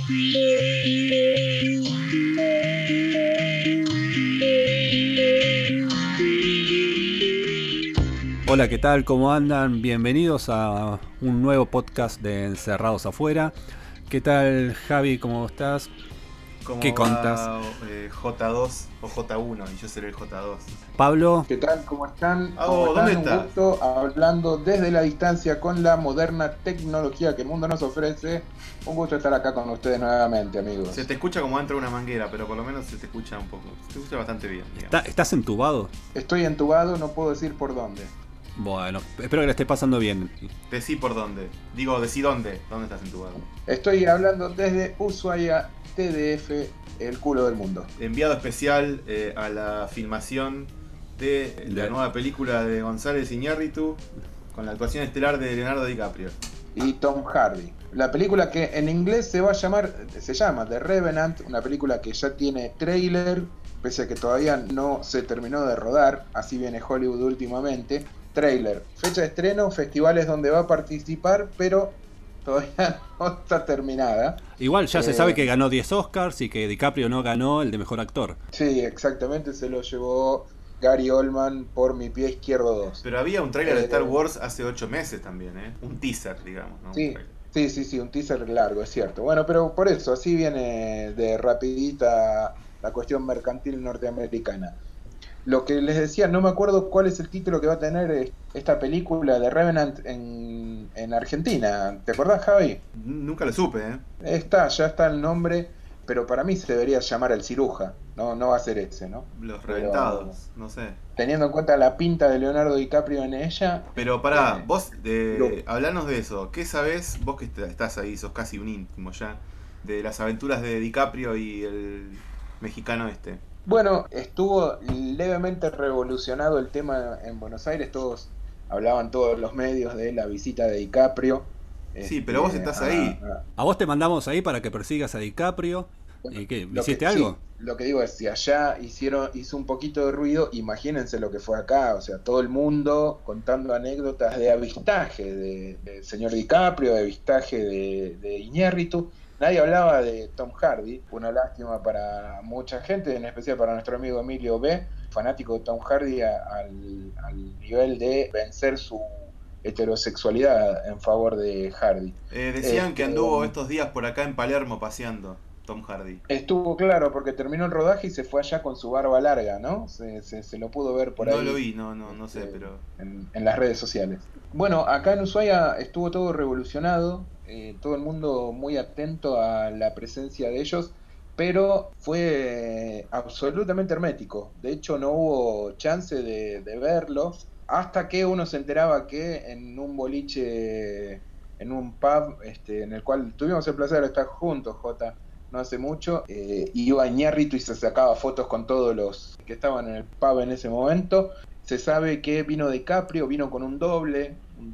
Hola, ¿qué tal? ¿Cómo andan? Bienvenidos a un nuevo podcast de Encerrados Afuera. ¿Qué tal, Javi? ¿Cómo estás? ¿Cómo ¿Qué contas? va J2 o J1? Y yo seré el J2. Pablo, ¿Qué tal? ¿Cómo están? ¿Cómo ¿Dónde están? Un estás? gusto hablando desde la distancia con la moderna tecnología que el mundo nos ofrece. Un gusto estar acá con ustedes nuevamente, amigos. Se te escucha como dentro de una manguera, pero por lo menos se te escucha un poco. Se te escucha bastante bien, digamos. ¿estás entubado? Estoy entubado, no puedo decir por dónde. Bueno, espero que la esté pasando bien. Decí por dónde. Digo, decí dónde. ¿Dónde estás entubado? Estoy hablando desde Ushuaia, TDF, el culo del mundo. Enviado especial a la filmación de la nueva película de González Iñárritu con la actuación estelar de Leonardo DiCaprio. Y Tom Hardy. La película que en inglés se llama The Revenant, una película que ya tiene tráiler, pese a que todavía no se terminó de rodar, así viene Hollywood últimamente. Tráiler, fecha de estreno, festivales donde va a participar, pero todavía no está terminada. Igual ya se sabe que ganó 10 Oscars y que DiCaprio no ganó el de mejor actor. Sí, exactamente, se lo llevó Gary Oldman por Mi Pie Izquierdo 2. Pero había un tráiler de Star Wars hace 8 meses también, ¿eh? Un teaser, digamos, ¿no? Sí, sí, un teaser largo, es cierto. Bueno, pero por eso, así viene de rapidita la cuestión mercantil norteamericana. Lo que les decía, no me acuerdo cuál es el título que va a tener esta película de Revenant en Argentina. ¿Te acordás, Javi? Nunca lo supe, ¿eh? Ya está el nombre, pero para mí se debería llamar El Ciruja. No va a ser ese, ¿no? Los reventados, no sé. Teniendo en cuenta la pinta de Leonardo DiCaprio en ella. Pero pará, vos, hablanos de eso. ¿Qué sabés, vos que estás ahí, sos casi un íntimo ya, de las aventuras de DiCaprio y el mexicano este? Bueno, estuvo levemente revolucionado el tema en Buenos Aires, hablaban todos los medios de la visita de DiCaprio. Sí, pero vos estás ahí. A vos te mandamos ahí para que persigas a DiCaprio. Bueno, ¿Y qué? ¿Hiciste algo? Sí, lo que digo es, si allá hizo un poquito de ruido, imagínense lo que fue acá, o sea, todo el mundo contando anécdotas de avistaje del señor DiCaprio, de avistaje de Iñárritu. Nadie hablaba de Tom Hardy, una lástima para mucha gente, en especial para nuestro amigo Emilio B., fanático de Tom Hardy al nivel de vencer su heterosexualidad en favor de Hardy. Decían que anduvo estos días por acá en Palermo paseando, Tom Hardy. Estuvo claro porque terminó el rodaje y se fue allá con su barba larga, ¿no? Se lo pudo ver por ahí. No lo vi, no sé, pero... En las redes sociales. Bueno, acá en Ushuaia estuvo todo revolucionado, todo el mundo muy atento a la presencia de ellos, pero fue absolutamente hermético. De hecho, no hubo chance de verlos hasta que uno se enteraba que en un boliche, en un pub, en el cual tuvimos el placer de estar juntos, Jota, no hace mucho, iba Iñárritu y se sacaba fotos con todos los que estaban en el pub en ese momento. Se sabe que vino DiCaprio, vino con un doble,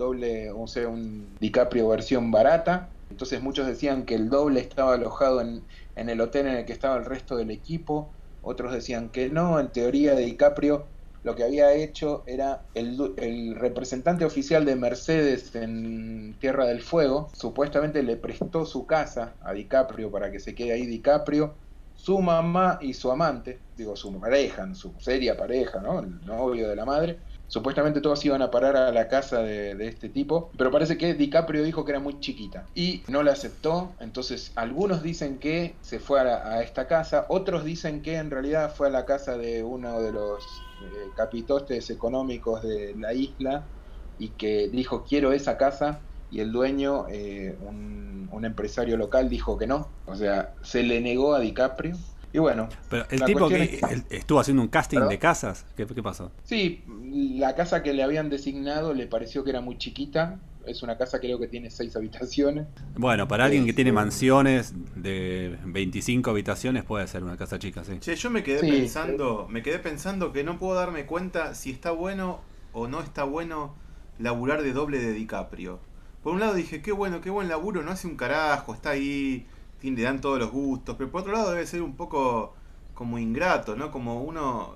o sea, un DiCaprio versión barata. Entonces muchos decían que el doble estaba alojado en el hotel en el que estaba el resto del equipo. Otros decían que no, en teoría DiCaprio lo que había hecho era el representante oficial de Mercedes en Tierra del Fuego, supuestamente le prestó su casa a DiCaprio para que se quede ahí DiCaprio, su mamá y su amante, digo su pareja, su seria pareja, ¿no? El novio de la madre. Supuestamente todos iban a parar a la casa de este tipo, pero parece que DiCaprio dijo que era muy chiquita y no la aceptó. Entonces algunos dicen que se fue a esta casa, otros dicen que en realidad fue a la casa de uno de los capitostes económicos de la isla y que dijo quiero esa casa, y el dueño, un empresario local, dijo que no, o sea, se le negó a DiCaprio. Y bueno, pero el tipo que estuvo haciendo un casting de casas, ¿qué pasó? Sí, la casa que le habían designado le pareció que era muy chiquita. Es una casa, creo que tiene 6 habitaciones. Bueno, para alguien que tiene mansiones de 25 habitaciones puede ser una casa chica, sí. Che, yo me quedé pensando que no puedo darme cuenta si está bueno o no está bueno laburar de doble de DiCaprio. Por un lado dije, qué buen laburo, no hace un carajo, está ahí, le dan todos los gustos, pero por otro lado debe ser un poco como ingrato, ¿no? Como uno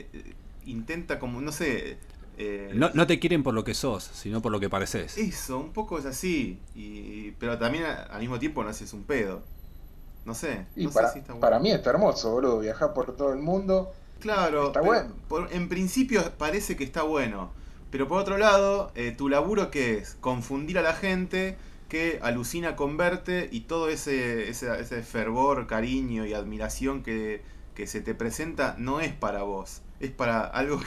intenta, como, no sé... No te quieren por lo que sos, sino por lo que pareces. Eso, un poco es así, pero también al mismo tiempo no haces un pedo. No sé, Y no sé si está bueno. para mí está hermoso, boludo, viajar por todo el mundo. Claro, Está pero bueno. en principio parece que está bueno. Pero por otro lado, tu laburo ¿qué es? Confundir a la gente que alucina con verte y todo ese fervor, cariño y admiración que se te presenta no es para vos. Es para algo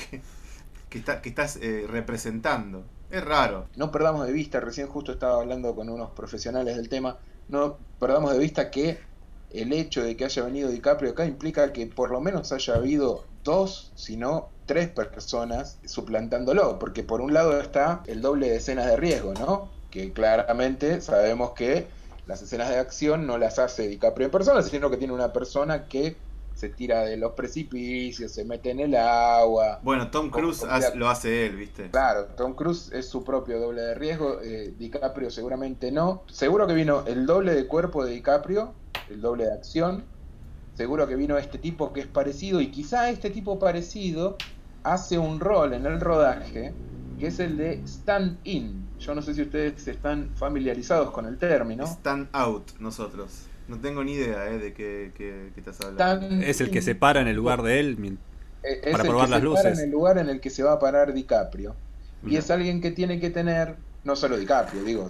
que estás representando. Es raro. No perdamos de vista, recién justo estaba hablando con unos profesionales del tema, no perdamos de vista que el hecho de que haya venido DiCaprio acá implica que por lo menos haya habido dos, si no tres personas suplantándolo, porque por un lado está el doble de escenas de riesgo, ¿no? Que claramente sabemos que las escenas de acción no las hace DiCaprio en persona, sino que tiene una persona que se tira de los precipicios, se mete en el agua. Bueno, Tom Cruise lo hace él, ¿viste? Claro, Tom Cruise es su propio doble de riesgo, DiCaprio seguramente no. Seguro que vino el doble de cuerpo de DiCaprio, el doble de acción. Seguro que vino este tipo que es parecido y quizá este tipo parecido hace un rol en el rodaje que es el de stand-in. Yo no sé si ustedes están familiarizados con el término. Stand out, nosotros. No tengo ni idea de qué estás hablando. Es el que se para en el lugar de él Es para el probar que las se para en luces. el lugar en el que se va a parar DiCaprio. Y Mirá. es alguien que tiene que tener, no solo DiCaprio, digo,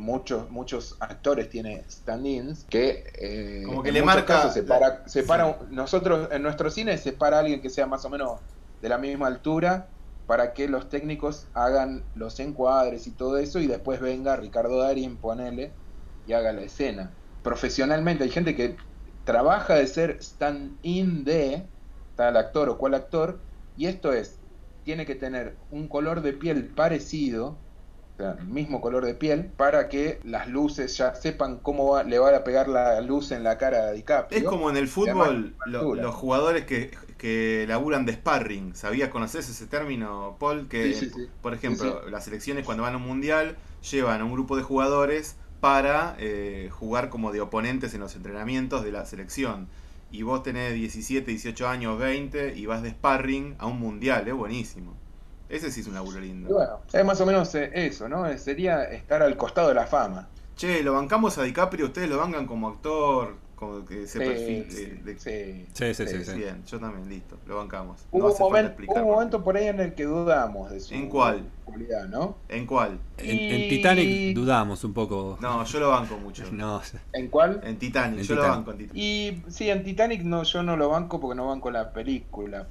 muchos actores tienen stand-ins que Como que en le muchos marca casos se para sí. nosotros en nuestro cine se para alguien que sea más o menos de la misma altura para que los técnicos hagan los encuadres y todo eso y después venga Ricardo Darín, ponele, y haga la escena. Profesionalmente hay gente que trabaja de ser stand-in de tal actor o cual actor, y esto tiene que tener un color de piel parecido, o sea, el mismo color de piel, para que las luces ya sepan cómo le va a pegar la luz en la cara a DiCaprio. Es como en el Y además, fútbol, los jugadores que laburan de sparring. ¿Sabías, conoces ese término, Paul? Que, sí, sí, sí. por ejemplo, Sí, sí. las selecciones cuando van a un mundial llevan a un grupo de jugadores para jugar como de oponentes en los entrenamientos de la selección. Y vos tenés 17, 18 años, 20 y vas de sparring a un mundial, es buenísimo. Ese sí es un laburo Y lindo. bueno, es más o menos eso, ¿no? Sería estar al costado de la fama. Che, lo bancamos a DiCaprio, ustedes lo bancan como actor, como que ese perfil Sí. Sí. Bien, yo también, listo, lo bancamos. No Hubo hace falta hubo un explicarlo. momento por ahí en el que dudamos de su ¿En cuál? cualidad, ¿no? ¿En cuál? En Titanic dudamos un poco. No, yo lo banco mucho. No, ¿En cuál? En Titanic, En yo lo Titanic. banco en Titanic. Y sí, en Titanic no, yo no lo banco porque no banco la película,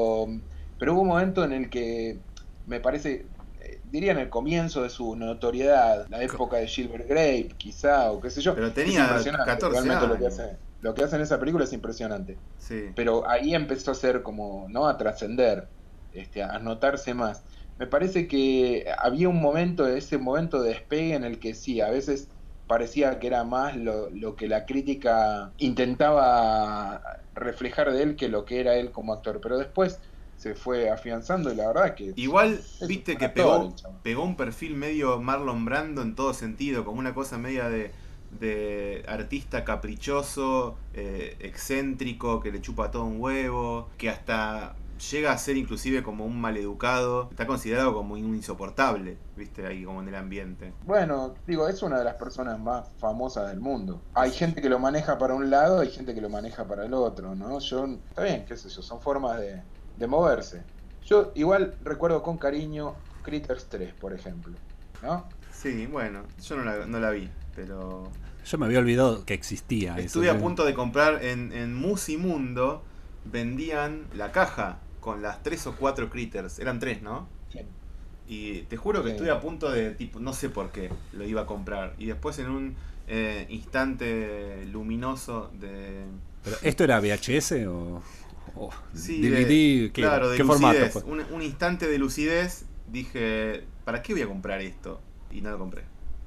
pero hubo un momento en el que me parece, diría en el comienzo de su notoriedad, la época de Gilbert Grape, quizá, o qué sé yo. Pero Es tenía impresionante, 14 realmente años. lo que hace en esa película es impresionante. Sí. Pero ahí empezó a ser como, ¿no? A trascender, a notarse más. Me parece que había un momento, ese momento de despegue en el que sí, a veces parecía que era más lo que la crítica intentaba reflejar de él que lo que era él como actor, pero después se fue afianzando y la verdad que Igual, es viste un que actor, el chabón. pegó un perfil medio Marlon Brando en todo sentido, como una cosa media de artista caprichoso, excéntrico, que le chupa todo un huevo, que hasta llega a ser inclusive como un maleducado, está considerado como un insoportable, viste, ahí como en el ambiente. Bueno, digo, es una de las personas más famosas del mundo. Hay gente que lo maneja para un lado, hay gente que lo maneja para el otro, ¿no? Está bien, qué sé yo, son formas de moverse. Yo igual recuerdo con cariño Critters 3, por ejemplo, ¿no? Sí, bueno, yo no la vi, pero yo me había olvidado que existía eso. estuve a punto de comprar en Musimundo, vendían la caja con las 3 o 4 critters, eran 3, ¿no? Sí. Y te juro que Sí. estuve a punto de, tipo, no sé por qué lo iba a comprar. Y después en un instante luminoso de... ¿Pero esto era VHS o Sí, DVD? claro, de ¿Qué formato lucidez. fue? Un instante de lucidez, dije, ¿para qué voy a comprar esto? Y no lo compré.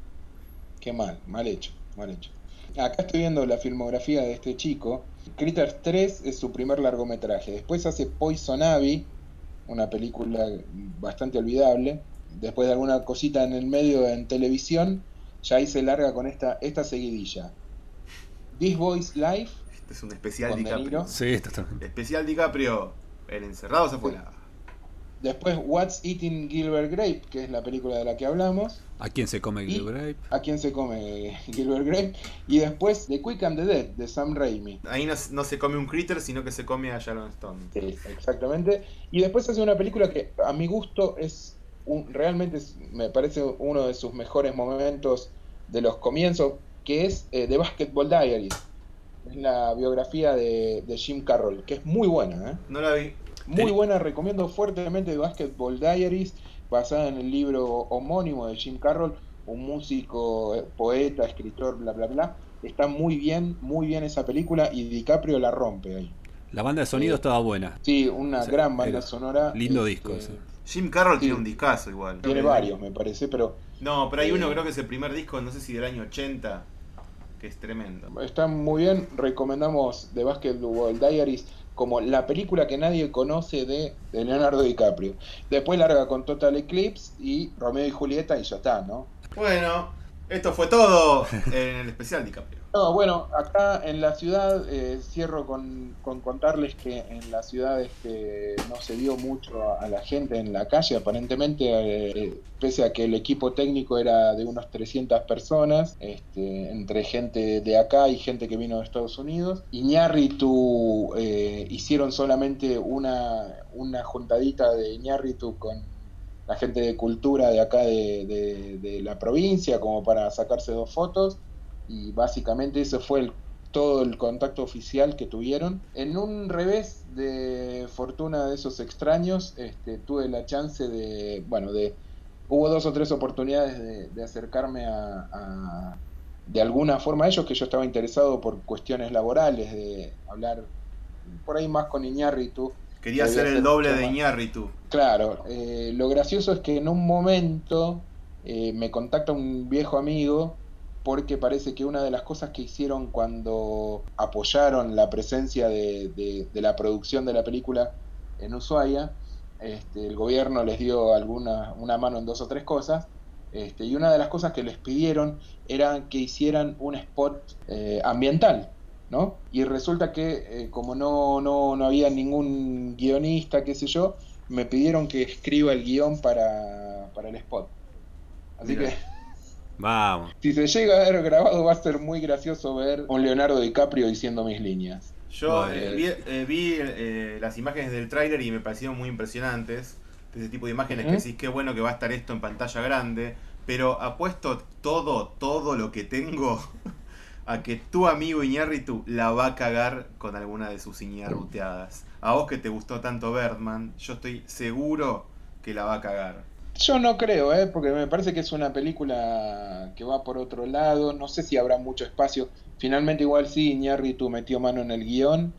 Qué mal hecho, mal hecho. Acá estoy viendo la filmografía de este chico. Critters 3 es su primer largometraje. Después hace Poison Ivy, una película bastante olvidable. Después de alguna cosita en el medio en televisión, ya ahí se larga con esta seguidilla. This Boy's Life, Este es un especial con De DiCaprio. Niro. Sí, totalmente. Especial DiCaprio, en Encerrados Afuera. Después What's Eating Gilbert Grape, que es la película de la que hablamos. ¿A quién se come Y Gilbert Grape? ¿A quién se come Gilbert Grape? Y después The Quick and the Dead, de Sam Raimi. Ahí no se come un critter, sino que se come a Sharon Stone. Sí, exactamente. Y después hace una película que a mi gusto realmente me parece uno de sus mejores momentos de los comienzos, que es The Basketball Diaries. Es la biografía de Jim Carroll, que es muy buena, ¿eh? No la vi. Muy buena, recomiendo fuertemente The Basketball Diaries, basada en el libro homónimo de Jim Carroll, un músico, poeta, escritor, bla, bla, bla. Está muy bien esa película y DiCaprio la rompe ahí. La banda de sonido estaba buena. Sí, una gran banda sonora. Lindo disco ese. Jim Carroll sí, tiene un discazo igual. Tiene varios, me parece, pero... No, pero hay uno, creo que es el primer disco, no sé si del año 80, que es tremendo. Está muy bien, recomendamos The Basketball Diaries como la película que nadie conoce de Leonardo DiCaprio. Después larga con Total Eclipse y Romeo y Julieta y ya está, ¿no? Bueno, esto fue todo en el especial DiCaprio. No, bueno, acá en la ciudad cierro con contarles que en la ciudad no se vio mucho a la gente en la calle, aparentemente, pese a que el equipo técnico era de unas 300 personas, entre gente de acá y gente que vino de Estados Unidos. Iñárritu hicieron solamente una juntadita de Iñárritu con la gente de cultura de acá de la provincia, como para sacarse 2 fotos. Y básicamente ese fue todo el contacto oficial que tuvieron. En un revés de fortuna de esos extraños, tuve la chance hubo 2 o 3 oportunidades de acercarme de alguna forma a ellos, que yo estaba interesado por cuestiones laborales, de hablar por ahí más con Iñárritu. Quería ser el doble de Iñárritu. Claro, lo gracioso es que en un momento me contacta un viejo amigo, porque parece que una de las cosas que hicieron cuando apoyaron la presencia de la producción de la película en Ushuaia, el gobierno les dio una mano en 2 o 3 cosas, y una de las cosas que les pidieron era que hicieran un spot ambiental, ¿no? Y resulta que como no había ningún guionista, qué sé yo, me pidieron que escriba el guión para el spot. Así Mirá. que... Vamos. Si se llega a ver grabado va a ser muy gracioso ver a un Leonardo DiCaprio diciendo mis líneas. Yo vi las imágenes del tráiler y me parecieron muy impresionantes. De ese tipo de imágenes que decís, qué bueno que va a estar esto en pantalla grande. Pero apuesto todo lo que tengo a que tu amigo Iñárritu la va a cagar con alguna de sus iñarruteadas. A vos que te gustó tanto Birdman, yo estoy seguro que la va a cagar. Yo no creo, porque me parece que es una película que va por otro lado. No sé si habrá mucho espacio. Finalmente igual sí, Iñárritu metió mano en el guión.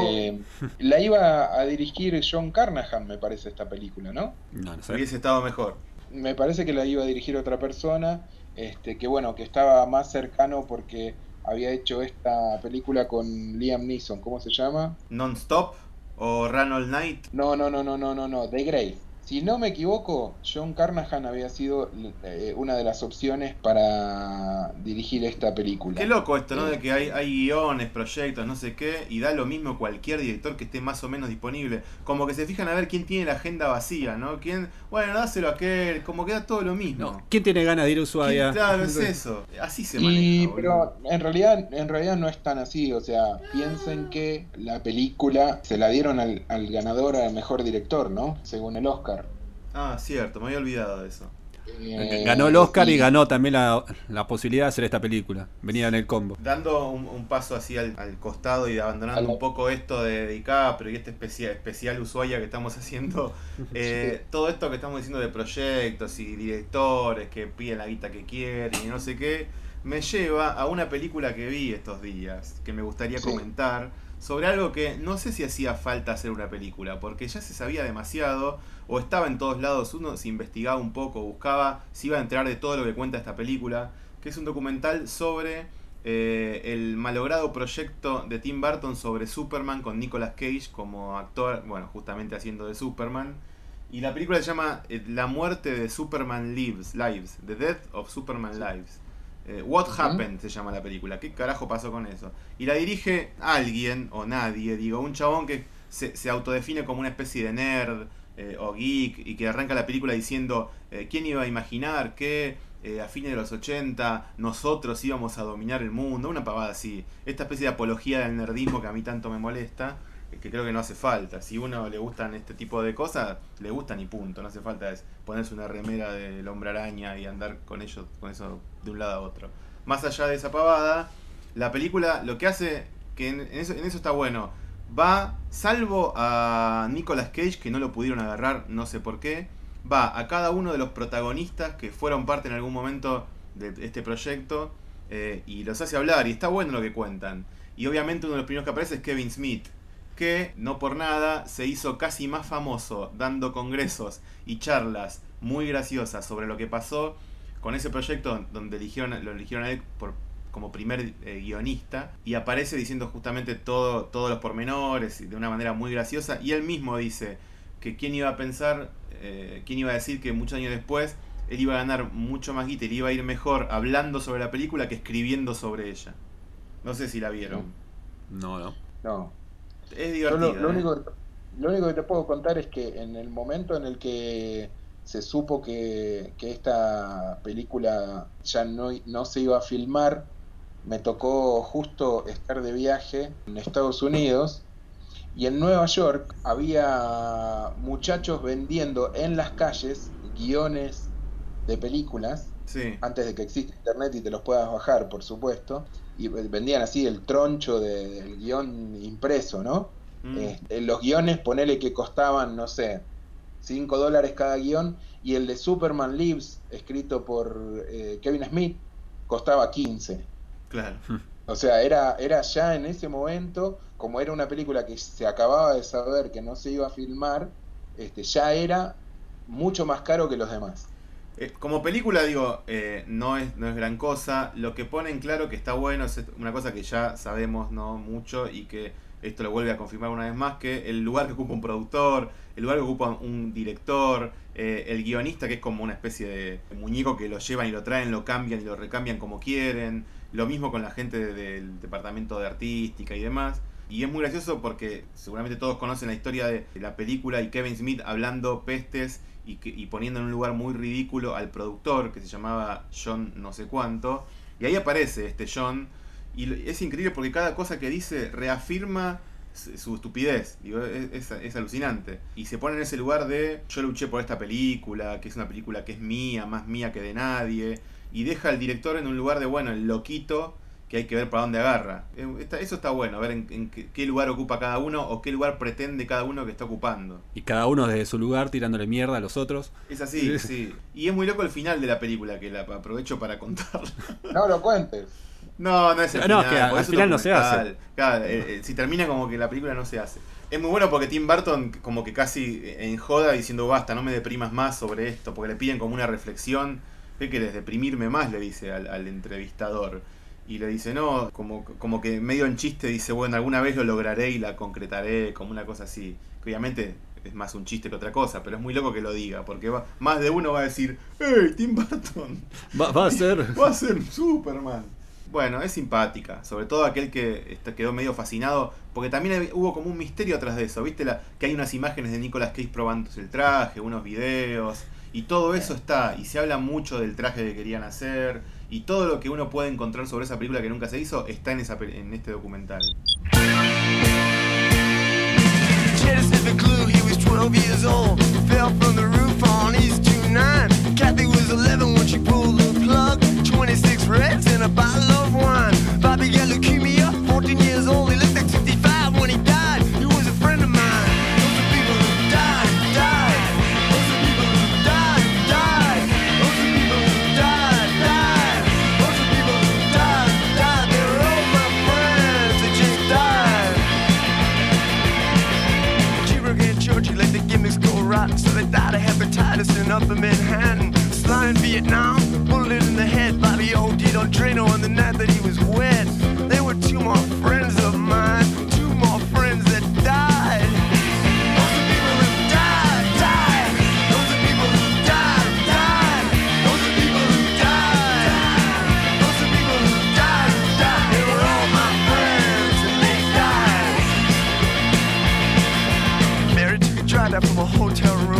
La iba a dirigir John Carnahan, me parece, esta película, ¿no? No sé. Hubiese estado mejor. Me parece que la iba a dirigir otra persona, que estaba más cercano porque había hecho esta película con Liam Neeson. ¿Cómo se llama? ¿Non-Stop o Run All Night? No, The Grave. Si no me equivoco, John Carnahan había sido una de las opciones para dirigir esta película. Qué loco esto, ¿no? De que hay guiones, proyectos, no sé qué, y da lo mismo cualquier director que esté más o menos disponible. Como que se fijan a ver quién tiene la agenda vacía, ¿no? Bueno, dáselo a aquel, como que da todo lo mismo. No. ¿Quién tiene ganas de ir a Ushuaia? Claro, es eso. Así se maneja. Pero en realidad no es tan así. O sea, piensen que la película se la dieron al ganador al mejor director, ¿no? Según el Oscar. Ah, cierto, me había olvidado de eso. Ganó el Oscar y ganó también la posibilidad de hacer esta película. Venía en el combo. Dando un paso así al costado y abandonando un poco esto de DiCaprio y este especial Ushuaia que estamos haciendo, todo esto que estamos diciendo de proyectos y directores que piden la guita que quieren y no sé qué, me lleva a una película que vi estos días, que me gustaría comentar, sobre algo que no sé si hacía falta hacer una película, porque ya se sabía demasiado, o estaba en todos lados, uno se investigaba un poco, buscaba, se iba a enterar de todo lo que cuenta esta película, que es un documental sobre el malogrado proyecto de Tim Burton sobre Superman con Nicolas Cage como actor, bueno, justamente haciendo de Superman. Y la película se llama La muerte de Superman Lives, The Death of Superman Lives. What Happened se llama la película. ¿Qué carajo pasó con eso? Y la dirige alguien, o nadie, digo, un chabón que se autodefine como una especie de nerd, o geek, y que arranca la película diciendo ¿quién iba a imaginar que a fines de los 80 nosotros íbamos a dominar el mundo? Una pavada así. Esta especie de apología del nerdismo que a mí tanto me molesta, que creo que no hace falta. Si a uno le gustan este tipo de cosas, le gustan y punto. No hace falta ponerse una remera del Hombre Araña y andar con eso de un lado a otro. Más allá de esa pavada, la película lo que hace, que en eso está bueno, va, salvo a Nicolas Cage, que no lo pudieron agarrar, no sé por qué, va a cada uno de los protagonistas que fueron parte en algún momento de este proyecto, y los hace hablar, y está bueno lo que cuentan. Y obviamente uno de los primeros que aparece es Kevin Smith, que no por nada se hizo casi más famoso dando congresos y charlas muy graciosas sobre lo que pasó con ese proyecto donde lo eligieron a él como primer guionista, y aparece diciendo justamente todos los pormenores de una manera muy graciosa, y él mismo dice que quién iba a pensar, quién iba a decir que muchos años después él iba a ganar mucho más guita y le iba a ir mejor hablando sobre la película que escribiendo sobre ella. No sé si la vieron. No. Es divertido. Lo único que te puedo contar es que en el momento en el que se supo que esta película ya no se iba a filmar, me tocó justo estar de viaje en Estados Unidos, y en Nueva York había muchachos vendiendo en las calles guiones de películas, sí, antes de que exista internet y te los puedas bajar, por supuesto, y vendían así el troncho del guión impreso, ¿no? Los guiones, ponele que costaban, no sé, $5 cada guión, y el de Superman Lives, escrito por Kevin Smith, costaba 15. claro. O sea, era ya en ese momento, como era una película que se acababa de saber que no se iba a filmar, ya era mucho más caro que los demás. Como película, digo, no es gran cosa. Lo que pone en claro que está bueno es una cosa que ya sabemos, no mucho, y que esto lo vuelve a confirmar una vez más, que el lugar que ocupa un productor, el lugar que ocupa un director, el guionista, que es como una especie de muñeco que lo llevan y lo traen, lo cambian y lo recambian como quieren. Lo mismo con la gente del departamento de artística y demás. Y es muy gracioso porque seguramente todos conocen la historia de la película y Kevin Smith hablando pestes y poniendo en un lugar muy ridículo al productor, que se llamaba John no sé cuánto. Y ahí aparece este John, y es increíble porque cada cosa que dice reafirma su estupidez. Digo, es alucinante. Y se pone en ese lugar de yo luché por esta película, que es una película que es mía, más mía que de nadie. Y deja al director en un lugar de, bueno, el loquito, que hay que ver para dónde agarra. Eso está bueno, ver en qué lugar ocupa cada uno, o qué lugar pretende cada uno que está ocupando. Y cada uno desde su lugar tirándole mierda a los otros. Es así, sí. Y es muy loco el final de la película, que la aprovecho para contar. No lo cuentes. No es el final. No, es que al final no se hace. Claro, si termina como que la película no se hace. Es muy bueno porque Tim Burton como que casi en joda diciendo basta, no me deprimas más sobre esto, porque le piden como una reflexión. ¿Qué querés? Deprimirme más, le dice al entrevistador. Y le dice, no, como que medio en chiste dice, bueno, alguna vez lo lograré y la concretaré, como una cosa así. Que obviamente es más un chiste que otra cosa, pero es muy loco que lo diga, porque más de uno va a decir, ¡hey, Tim Burton! Va a ser... Va a ser Superman. Bueno, es simpática, sobre todo aquel que quedó medio fascinado, porque también hubo como un misterio atrás de eso, ¿viste? Que hay unas imágenes de Nicolas Cage probándose el traje, unos videos, y todo eso está, y se habla mucho del traje que querían hacer, y todo lo que uno puede encontrar sobre esa película que nunca se hizo está en este documental. The clue, he was 12 years old, fell from the roof on East 29. Kathy was 11 when she pulled the plug, 26 reds and a bottle of wine. Bobby got leukemia, 14 years old, he looked like 65 when he died. He was a friend of mine. Those are people who died. Those are people who died. Those are people who died. Those are people who died. They were all my friends, they just died. In Georgia, let the gimmicks go rotten, so they died of hepatitis in Upper Manhattan. Sly in Vietnam, bullet in the head. Bobby OD'd on Drano on the night that he was wet. There were two more friends of mine, two more friends that died. Those are people who died. Those are people who died. Those are people who died. Those are people who died. They were all my friends and they died. Mary took a drive out from a hotel room.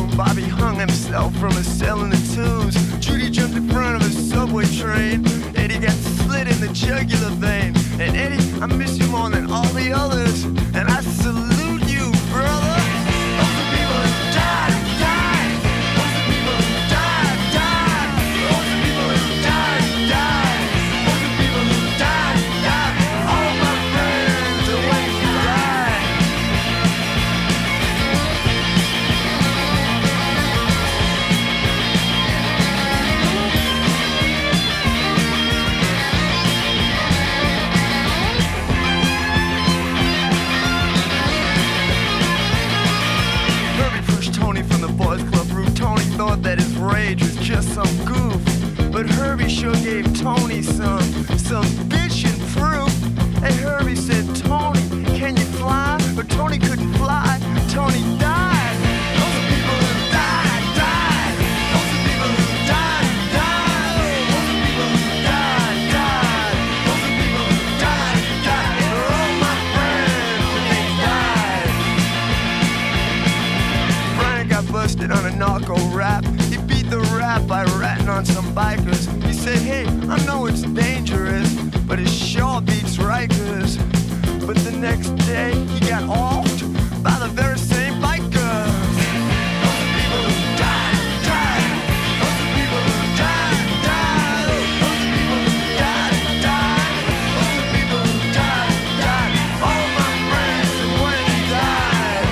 fell from a cell in the tubes. Judy jumped in front of a subway train. Eddie got slit in the jugular vein. And Eddie, I miss you more than all the others. And I salute you, brother. Those are people who died, died. Those are people who died, died. Those are people who died, died. Those are people who died, died. All my friends are waiting to die. Herbie pushed Tony from the boys club roof. Tony thought that his rage was just some goof, but Herbie sure gave Tony some bitchin' proof. Hey, Herbie said, Tony, can you fly? But Tony couldn't fly. Tony died. Those are people who died, died. Those are people who died, died. Those are people who died, died. Those are people who died, died. They're all my friends and they died. Brian got busted on a narco rap. He beat the rap by ratting on some bikers. He said, hey, I know it's dangerous, but it sure beats Rikers. But the next day, he got offed by the very same bikers. Those are people who died, died. Those are people who died, died. Those are people who died, died. Those are people who died, died. All my friends and when they died.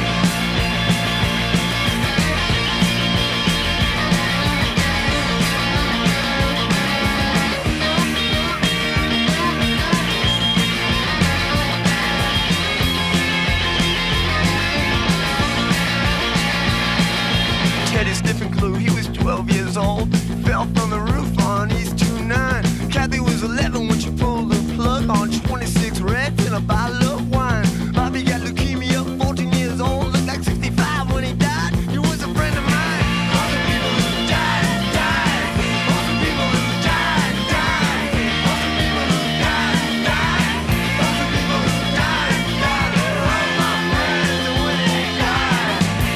Teddy Stiffenclew, he was 12 years old. Fell from the roof on East 29. Kathy was 11 when she pulled the plug on 26 Reds and a bottle of wine. Bobby got leukemia, 14 years old. Looked like 65 when he died. He was a friend of mine. All the people who died, died. All the people who died, died. All the people who died, died. All the people who died, died. They're all my friends and when they died.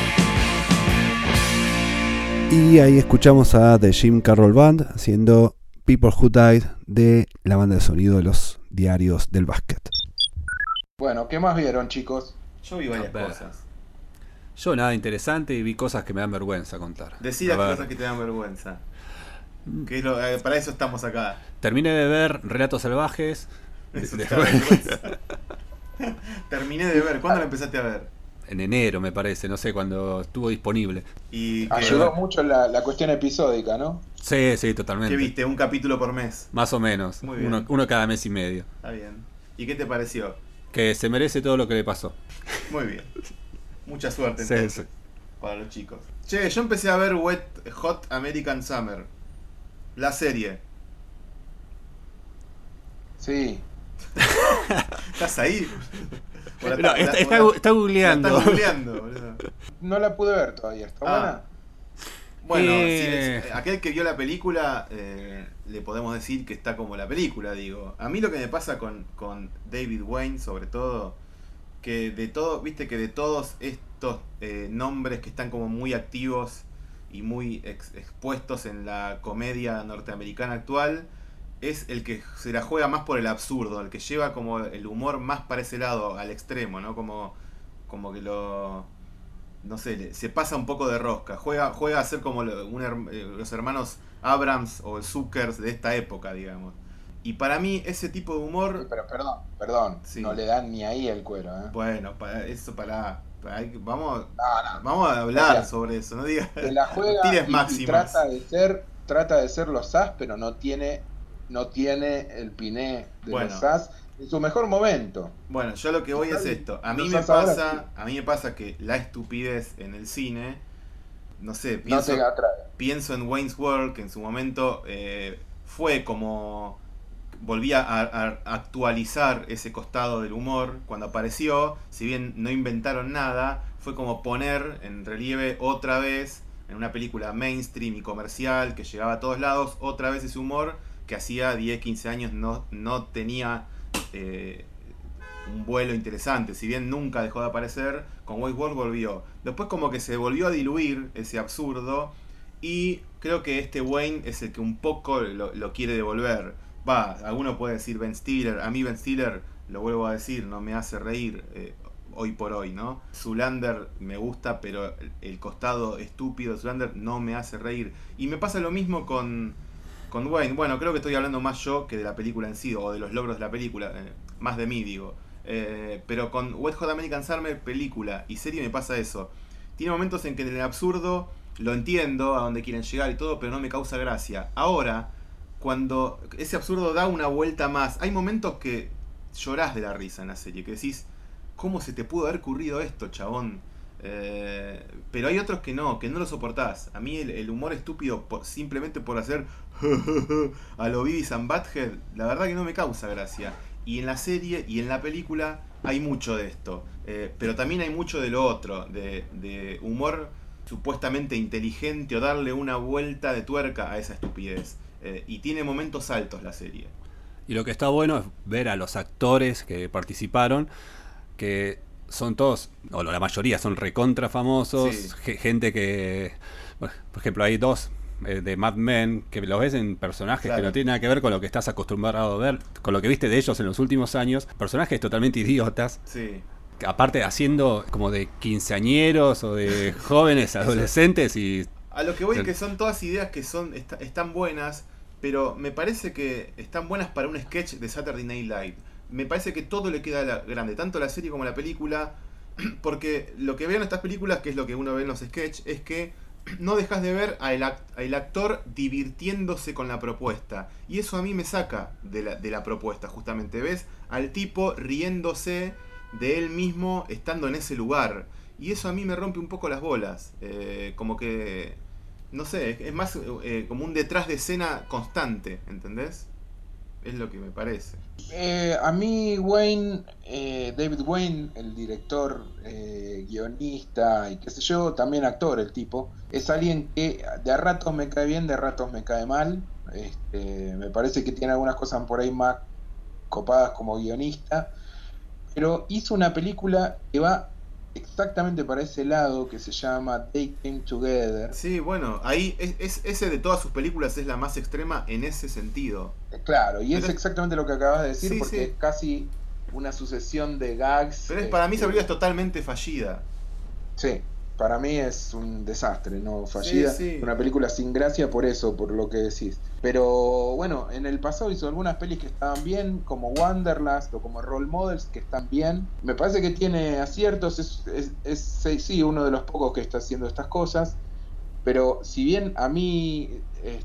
Y ahí escuchamos a The Jim Carroll Band haciendo People Who Died de la banda de sonido de los diarios del básquet. Bueno, ¿qué más vieron, chicos? Yo vi varias A ver. cosas. Yo nada interesante y vi cosas que me dan vergüenza contar. Decí A las ver, cosas que te dan vergüenza. Para eso estamos acá. terminé de ver Relatos Salvajes. Eso te da Después- vergüenza. Terminé de ver. ¿Cuándo la empezaste a ver? en enero me parece, no sé, cuando estuvo disponible. ¿Y Ayudó mucho la cuestión episódica, ¿no? Sí, sí, totalmente. qué viste? ¿Un capítulo por mes? Más o menos, Muy bien. uno cada mes y medio. Está bien. ¿Y qué te pareció? Que se merece todo lo que le pasó. Muy bien. Mucha suerte Sí, entonces sí. para los chicos. Che, yo empecé a ver Hot American Summer. La serie. Sí. ¿Estás ahí? ¿O No, está googleando. la estás googleando, boludo. No la pude ver todavía, ¿está Ah. Bueno, Eh. si aquel que vio la película, le podemos decir que está como la película, digo. A mí lo que me pasa con David Wayne, sobre todo, que de todo, viste que de todos estos nombres que están como muy activos y muy expuestos en la comedia norteamericana actual, es el que se la juega más por el absurdo, el que lleva como el humor más para ese lado, al extremo, ¿no? Como que no sé, se pasa un poco de rosca. Juega a ser como los hermanos Abrams o Zuckers de esta época, digamos. Y para mí ese tipo de humor... Sí, pero perdón, Sí. no le dan ni ahí el cuero, ¿eh? Bueno, vamos No, a hablar Oiga, sobre eso, no digas... se la juega tires y máximas. trata de ser los Sass, pero no tiene el piné de Bueno. los Sass en su mejor momento. Bueno, yo lo que voy es esto. A mí Los me Sass ahora pasa que la estupidez en el cine, no sé, No te atrae. pienso en Wayne's World, que en su momento fue como... Volvía a actualizar ese costado del humor cuando apareció. Si bien no inventaron nada, fue como poner en relieve otra vez, en una película mainstream y comercial que llegaba a todos lados, otra vez ese humor que hacía 10, 15 años no tenía un vuelo interesante. Si bien nunca dejó de aparecer, con Wayne's World volvió. Después como que se volvió a diluir ese absurdo Y creo que este Wayne es el que un poco lo quiere devolver. Va, alguno puede decir Ben Stiller. A mí Ben Stiller, lo vuelvo a decir, no me hace reír hoy por hoy, ¿no? Zoolander me gusta, pero el costado estúpido de Zoolander no me hace reír. Y me pasa lo mismo con Wayne. Bueno, creo que estoy hablando más yo que de la película en sí, o de los logros de la película. Más de mí, digo. Pero con Wet Hot American Summer, película y serie, me pasa eso. Tiene momentos en que en el absurdo lo entiendo, a dónde quieren llegar y todo, pero no me causa gracia. Ahora, cuando ese absurdo da una vuelta más, hay momentos que llorás de la risa en la serie, que decís, ¿cómo se te pudo haber ocurrido esto, chabón? Pero hay otros que no lo soportás. A mí el humor estúpido, simplemente por hacer a lo Beavis and Butthead, la verdad que no me causa gracia. Y en la serie y en la película hay mucho de esto. Pero también hay mucho de lo otro, de humor supuestamente inteligente o darle una vuelta de tuerca a esa estupidez. Y tiene momentos altos la serie. Y lo que está bueno es ver a los actores que participaron, que son todos, o la mayoría son recontra famosos, sí. Gente que, por ejemplo, hay dos de Mad Men que los ves en personajes claro. Que no tienen nada que ver con lo que estás acostumbrado a ver, con lo que viste de ellos en los últimos años, personajes totalmente idiotas. Sí. Aparte haciendo como de quinceañeros o de jóvenes adolescentes y... A lo que voy es que son todas ideas que están buenas, pero me parece que están buenas para un sketch de Saturday Night Live. Me parece que todo le queda grande, tanto la serie como la película, porque lo que veo en estas películas, que es lo que uno ve en los sketches, es que no dejas de ver al actor divirtiéndose con la propuesta. Y eso a mí me saca de la propuesta, justamente. Ves al tipo riéndose de él mismo estando en ese lugar. Y eso a mí me rompe un poco las bolas. Como que, no sé, es más como un detrás de escena constante, ¿entendés? Es lo que me parece. A mí Wayne, David Wayne, el director, guionista y qué sé yo, también actor el tipo, es alguien que de a ratos me cae bien, de a ratos me cae mal. Me parece que tiene algunas cosas por ahí más copadas como guionista, pero hizo una película que va exactamente para ese lado, que se llama They Came Together. Sí, bueno, ahí ese de todas sus películas es la más extrema en ese sentido. Claro, y es exactamente lo que acabas de decir, sí, porque sí. Es casi una sucesión de gags. Pero para mí esa película es totalmente fallida. Sí, para mí es un desastre, no fallida. Sí. Una película sin gracia por eso, por lo que decís. Pero bueno, en el pasado hizo algunas pelis que estaban bien, como Wanderlust o como Role Models, que están bien. Me parece que tiene aciertos, es sí, uno de los pocos que está haciendo estas cosas. Pero si bien a mí,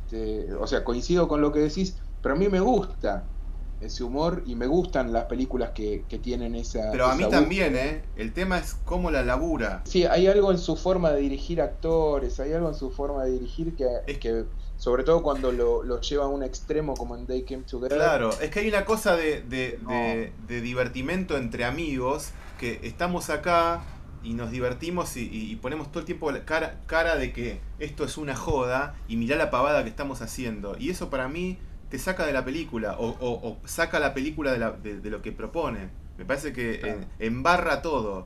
o sea, coincido con lo que decís, pero a mí me gusta ese humor y me gustan las películas que tienen esa... Pero a mí esa también, El tema es cómo la labura. Sí, hay algo en su forma de dirigir actores, hay algo en su forma de dirigir que sobre todo cuando lo lleva a un extremo como en They Came Together. Claro, es que hay una cosa de divertimento entre amigos, que estamos acá y nos divertimos y ponemos todo el tiempo cara de que esto es una joda y mirá la pavada que estamos haciendo. Y eso para mí te saca de la película o saca la película de lo que propone. Me parece que claro. Embarra todo.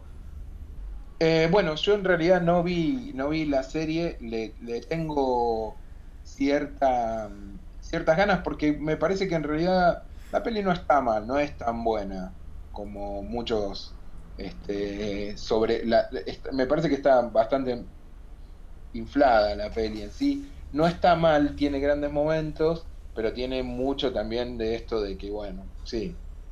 Bueno, yo en realidad no vi la serie, le tengo ciertas ganas porque me parece que en realidad la peli no está mal, no es tan buena como muchos me parece que está bastante inflada la peli en sí. No está mal, tiene grandes momentos, pero tiene mucho también de esto de que, bueno, sí,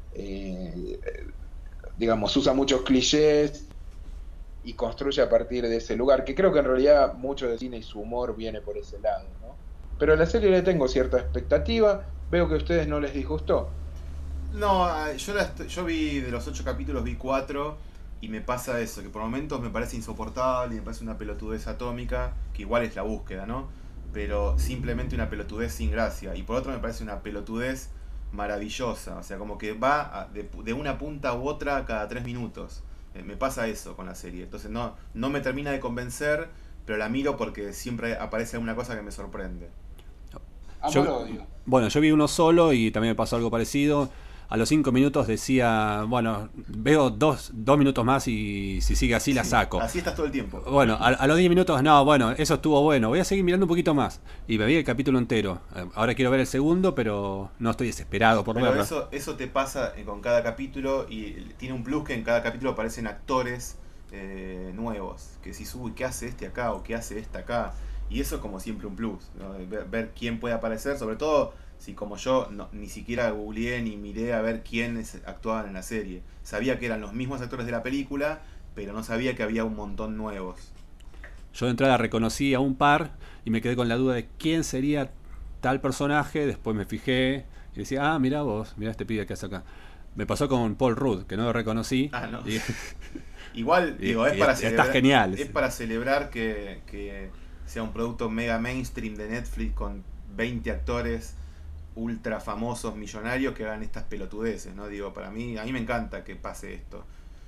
digamos, usa muchos clichés y construye a partir de ese lugar, que creo que en realidad mucho de cine y su humor viene por ese lado, ¿no? Pero a la serie le tengo cierta expectativa, veo que a ustedes no les disgustó. No, yo vi de los 8 capítulos, vi 4 y me pasa eso, que por momentos me parece insoportable y me parece una pelotudez atómica, que igual es la búsqueda, ¿no? Pero simplemente una pelotudez sin gracia. Y por otro me parece una pelotudez maravillosa, o sea, como que va de una punta u otra cada 3 minutos. Me pasa eso con la serie, entonces no me termina de convencer, pero la miro porque siempre aparece alguna cosa que me sorprende. Bueno, yo vi uno solo y también me pasó algo parecido. a los 5 minutos decía, bueno, veo 2 minutos más y si sigue así la saco. Así estás todo el tiempo. Bueno, a los 10 minutos, no, bueno, eso estuvo bueno, voy a seguir mirando un poquito más. Y me vi el capítulo entero. Ahora quiero ver el segundo, pero no estoy desesperado por verlo. Eso te pasa con cada capítulo y tiene un plus que en cada capítulo aparecen actores nuevos. Que si uy, ¿qué hace este acá? O ¿qué hace esta acá? Y eso como siempre un plus, ¿no? Ver quién puede aparecer, sobre todo si como yo ni siquiera googleé ni miré a ver quiénes actuaban en la serie. Sabía que eran los mismos actores de la película, pero no sabía que había un montón nuevos. Yo de entrada reconocí a un par y me quedé con la duda de quién sería tal personaje. Después me fijé y decía, mirá vos, mirá este pibe que hace acá. Me pasó con Paul Rudd, que no lo reconocí. No. Y, igual, digo, es para celebrar. Está genial. Es para celebrar que sea un producto mega mainstream de Netflix con 20 actores ultra famosos, millonarios que hagan estas pelotudeces, ¿no? Digo, a mí me encanta que pase esto.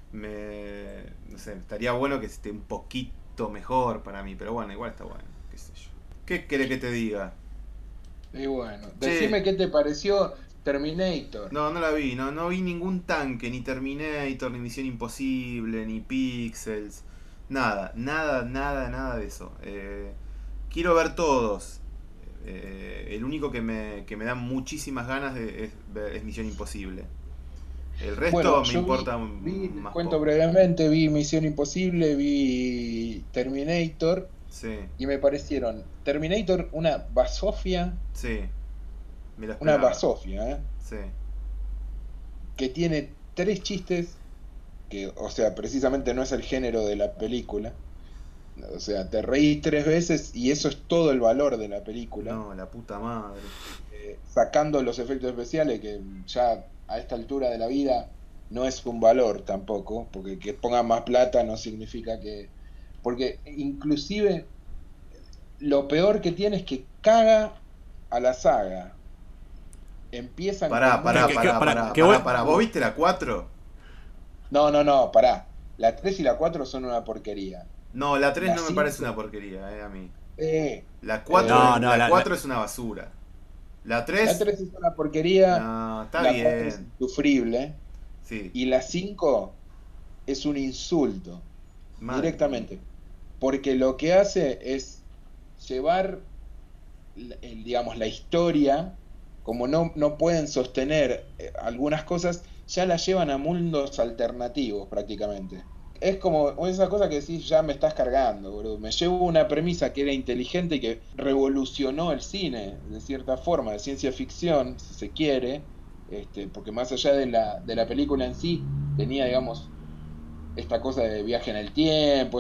No sé, estaría bueno que esté un poquito mejor para mí, pero bueno, igual está bueno, qué sé yo. ¿Qué querés que te diga? Y bueno, decime qué te pareció Terminator. No la vi, no vi ningún tanque, ni Terminator, ni Misión Imposible, ni Pixels, nada de eso. Quiero ver todos. El único que me da muchísimas ganas es Misión Imposible. El resto me importa más. Cuento brevemente, vi Misión Imposible, vi Terminator. Sí. Y me parecieron Terminator una basofia. Sí. Una basofia, Sí. Que tiene 3 chistes que, o sea, precisamente no es el género de la película. O sea, te reís 3 veces y eso es todo el valor de la película. No, la puta madre. Sacando los efectos especiales, que ya a esta altura de la vida no es un valor tampoco, porque que pongan más plata no significa que... Porque inclusive lo peor que tiene es que caga a la saga. Empiezan Pará. ¿Vos viste la 4? No, pará. La 3 y la 4 son una porquería. No, la 3 La no me 5... parece una porquería, a mí. La 4, la 4 es una basura. La 3... La 3 es una porquería. No, está la bien. 4 es insufrible. Sí. Y la 5 es un insulto. Madre directamente. Porque lo que hace es llevar, digamos, la historia, como no pueden sostener algunas cosas, ya la llevan a mundos alternativos prácticamente. Es como esa cosa que decís, ya me estás cargando, boludo. Me llevo una premisa que era inteligente y que revolucionó el cine, de cierta forma, de ciencia ficción, si se quiere, porque más allá de la película en sí, tenía, digamos, esta cosa de viaje en el tiempo,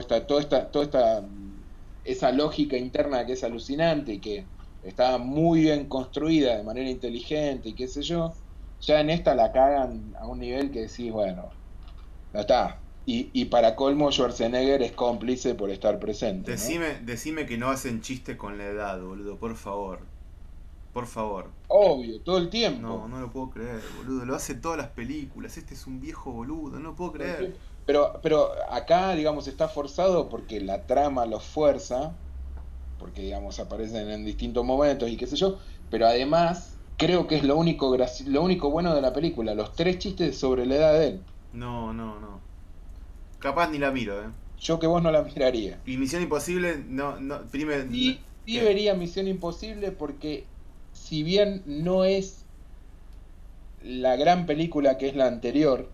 esa lógica interna que es alucinante y que estaba muy bien construida de manera inteligente y qué sé yo. Ya en esta la cagan a un nivel que decís, bueno, ya está. Y para colmo, Schwarzenegger es cómplice por estar presente, ¿no? Decime que no hacen chistes con la edad, boludo, por favor. Por favor. Obvio, todo el tiempo. No lo puedo creer, boludo. Lo hace todas las películas. Este es un viejo boludo, no lo puedo creer. Pero acá, digamos, está forzado porque la trama los fuerza, porque, digamos, aparecen en distintos momentos y qué sé yo, pero además creo que es lo único bueno de la película, los 3 chistes sobre la edad de él. No. Capaz ni la miro, Yo que vos no la miraría. Y Misión Imposible, primero... Sí vería Misión Imposible porque si bien no es la gran película que es la anterior,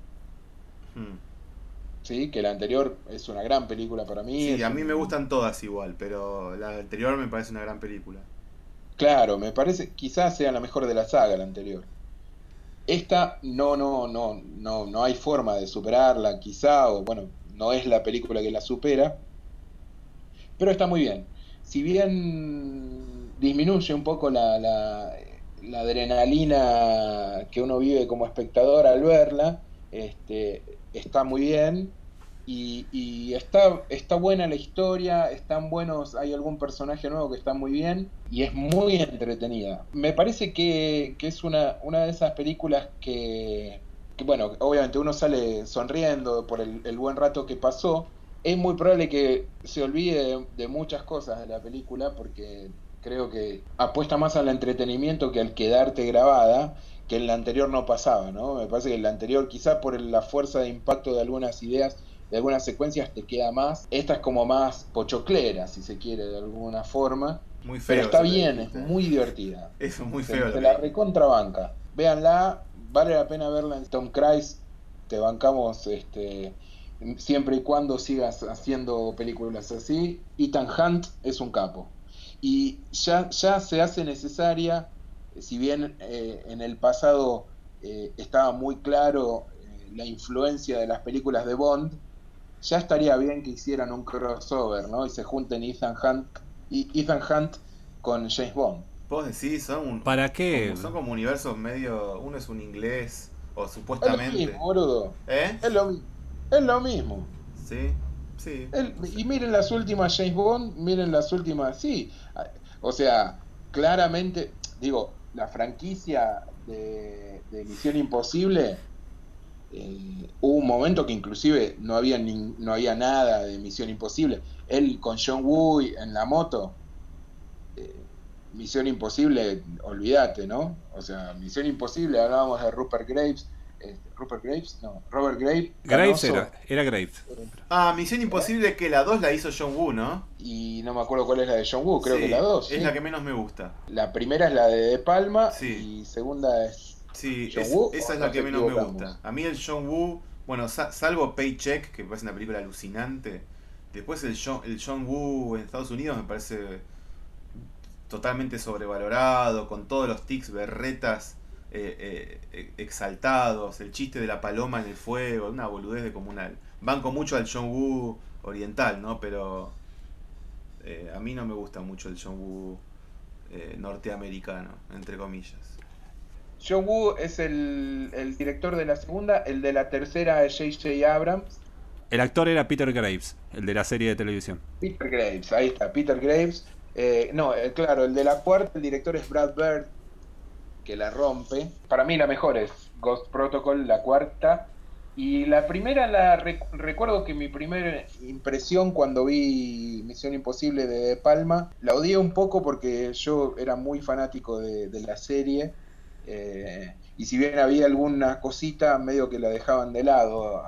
sí, que la anterior es una gran película para mí. Sí, a mí me gustan todas igual, pero la anterior me parece una gran película. Claro, me parece, quizás sea la mejor de la saga, la anterior. Esta no hay forma de superarla, quizá, o bueno, no es la película que la supera, pero está muy bien. Si bien disminuye un poco la adrenalina que uno vive como espectador al verla, está muy bien y está buena la historia, están buenos, hay algún personaje nuevo que está muy bien y es muy entretenida. Me parece que es una de esas películas que bueno, obviamente uno sale sonriendo por el buen rato que pasó. Es muy probable que se olvide de muchas cosas de la película porque Creo que apuesta más al entretenimiento que al quedarte grabada, que en la anterior no pasaba, ¿no? Me parece que en la anterior, quizá por la fuerza de impacto de algunas ideas, de algunas secuencias, te queda más. Esta es como más pochoclera, si se quiere, de alguna forma. Muy Pero feo está eso que bien, es dijiste. muy divertida. Eso es muy feo lo Se que la dijiste. recontrabanca. Véanla, vale la pena verla en Tom Cruise. Te bancamos siempre y cuando sigas haciendo películas así. Ethan Hunt es un capo. Y ya se hace necesaria, si bien en el pasado estaba muy claro la influencia de las películas de Bond, ya estaría bien que hicieran un crossover, ¿no? Y se junten Ethan Hunt con James Bond. Vos decís, ¿Para qué? son como universos medio. Uno es un inglés, o Es lo supuestamente. mismo, boludo. ¿Eh? Es lo mismo. Es lo mismo. Sí, sí. No sé. Y miren las últimas James Bond, miren las últimas, sí. O sea, claramente, digo, la franquicia de Misión Imposible, hubo un momento que inclusive no había nada de Misión Imposible. Él con John Woo en la moto, eh, Misión Imposible, olvídate, ¿no? O sea, Misión Imposible, hablábamos de Rupert Graves, Rupert Graves, no, Robert Graves, Graves Canoso, era Graves. Ah, Misión Imposible que la 2 la hizo John Woo, ¿no? y no me acuerdo cuál es la de John Woo, creo Sí, que la 2, es ¿sí? la que menos me gusta. La primera es la de Palma Sí. y segunda es Sí, John Woo. esa ¿O es la nos que menos me equivocamos? gusta. A mí el John Woo, bueno, salvo Paycheck, que me parece una película alucinante. Después el John Woo en Estados Unidos me parece totalmente sobrevalorado, con todos los tics berretas exaltados, el chiste de la paloma en el fuego, una boludez de comunal. Banco mucho al John Woo oriental, ¿no? Pero a mí no me gusta mucho el John Woo norteamericano, entre comillas. John Woo es el director de la segunda, el de la tercera es J.J. Abrams. El actor era Peter Graves, el de la serie de televisión. Peter Graves, ahí está, Peter Graves. No, claro, el de la cuarta, el director es Brad Bird, que la rompe. Para mí la mejor es Ghost Protocol, la cuarta. Y la primera, recuerdo que mi primera impresión cuando vi Misión Imposible de Palma, la odié un poco porque yo era muy fanático de la serie. Y si bien había alguna cosita, medio que la dejaban de lado.